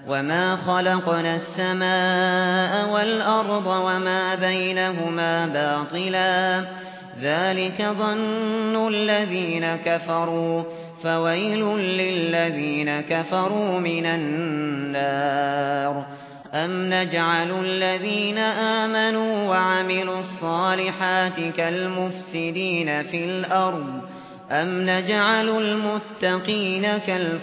وما خلقنا السماء والأرض وما بينهما باطلا ذلك ظن الذين كفروا فويل للذين كفروا من النار أم نجعل الذين آمنوا وعملوا الصالحات كالمفسدين في الأرض أم نجعل المتقين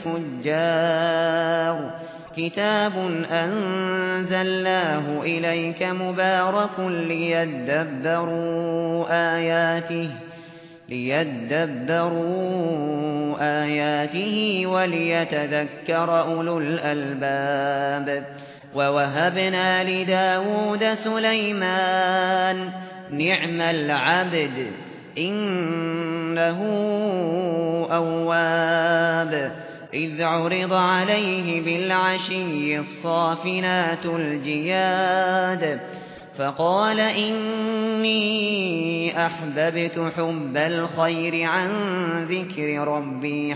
كالفجار كتاب أنزلناه إليك مبارك ليدبروا آياته وليتذكر أولو الألباب ووهبنا لداود سليمان نعم العبد إنه أواب إذ عرض عليه بالعشي الصافنات الجياد فقال إني أحببت حب الخير عن ذكر ربي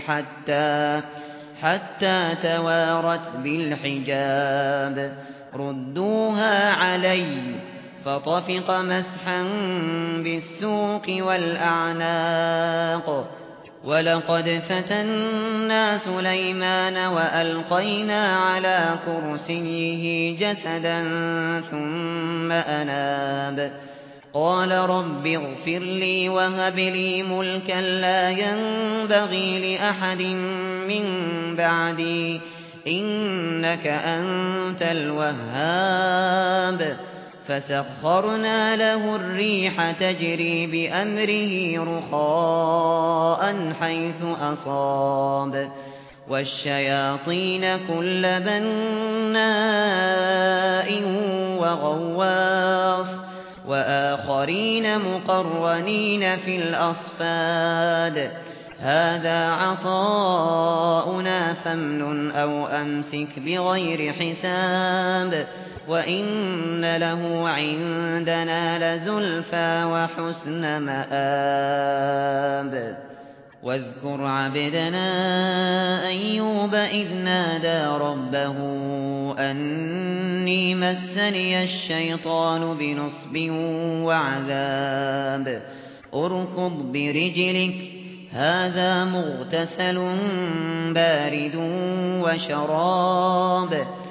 حتى توارت بالحجاب ردوها علي فطفق مسحا بالسوق والأعناق ولقد فتنا سليمان وألقينا على كرسيه جسدا ثم أناب قال رب اغفر لي وهب لي ملكا لا ينبغي لأحد من بعدي إنك أنت الوهاب فسخرنا له الريح تجري بأمره رخاء حيث أصاب والشياطين كل بناء وغواص وآخرين مقرنين في الأصفاد هذا عطاؤنا فامنن أو أمسك بغير حساب وإن له عندنا لزلفى وحسن مآب واذكر عبدنا أيوب إذ نادى ربه أني مسني الشيطان بنصب وعذاب اركض برجلك هذا مغتسل بارد وشراب